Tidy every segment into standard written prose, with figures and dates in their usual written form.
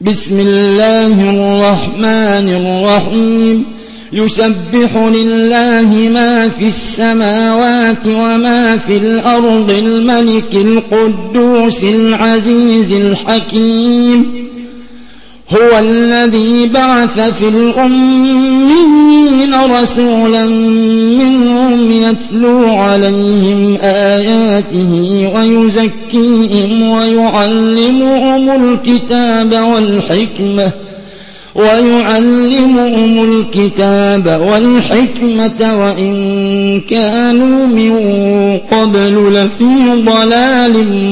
بسم الله الرحمن الرحيم يسبح لله ما في السماوات وما في الأرض الملك القدوس العزيز الحكيم هو الذي بعث في الأميين رسولا منهم يتلو عليهم آياته ويزكيهم ويعلمهم الكتاب والحكمة وإن كانوا من قبل لفي ضلال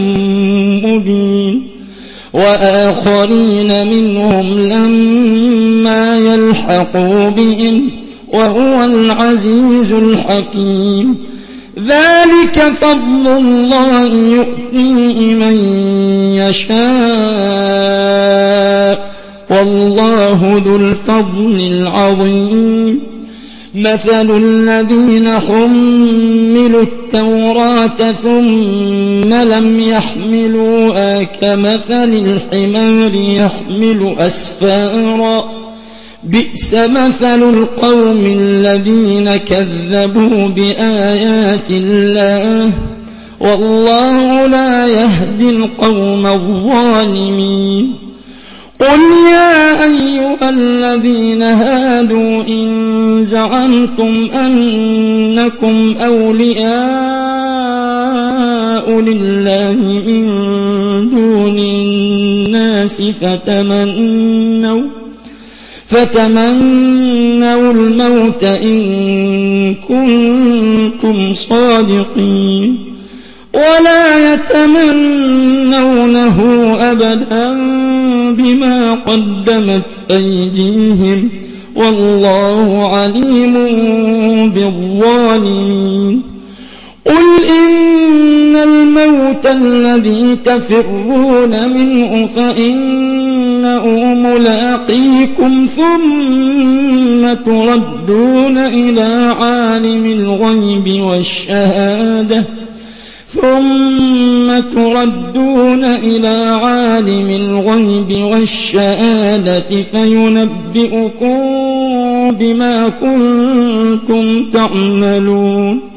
مبين وآخرين منهم لما يلحقوا بهم وهو العزيز الحكيم ذلك فضل الله يؤتيه من يشاء والله ذو الفضل العظيم مثل الذين حملوا التوراة ثم لم يحملوها كمثل الحمار يحمل أسفارا بئس مثل القوم الذين كذبوا بآيات الله والله لا يهدي القوم الظالمين قل يا أيها الذين هادوا إن زعمتم أنكم أولياء لله من دون الناس فتمنوا الموت إن كنتم صادقين ولا يتمنونه أبدا بما قدمت أيديهم والله عليم بالظالمين قل إن الموت الذي تفرون منه فإنه ملاقيكم ثم تردون إلى عالم الغيب والشهادة فينبئكم بما كنتم تعملون